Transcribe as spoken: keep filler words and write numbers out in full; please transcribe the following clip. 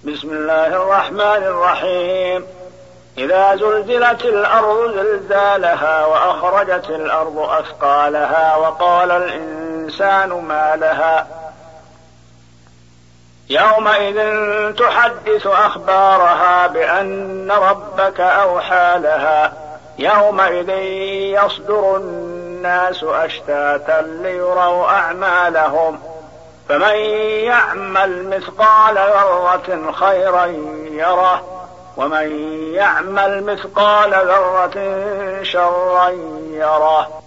بسم الله الرحمن الرحيم. إذا زلزلت الأرض زلزالها وأخرجت الأرض أثقالها وقال الإنسان ما لها يومئذ تحدث أخبارها بأن ربك أوحى لها يومئذ يصدر الناس أشتاتا ليروا أعمالهم فمن يعمل مثقال ذرة خيرا يره ومن يعمل مثقال ذرة شرا يره.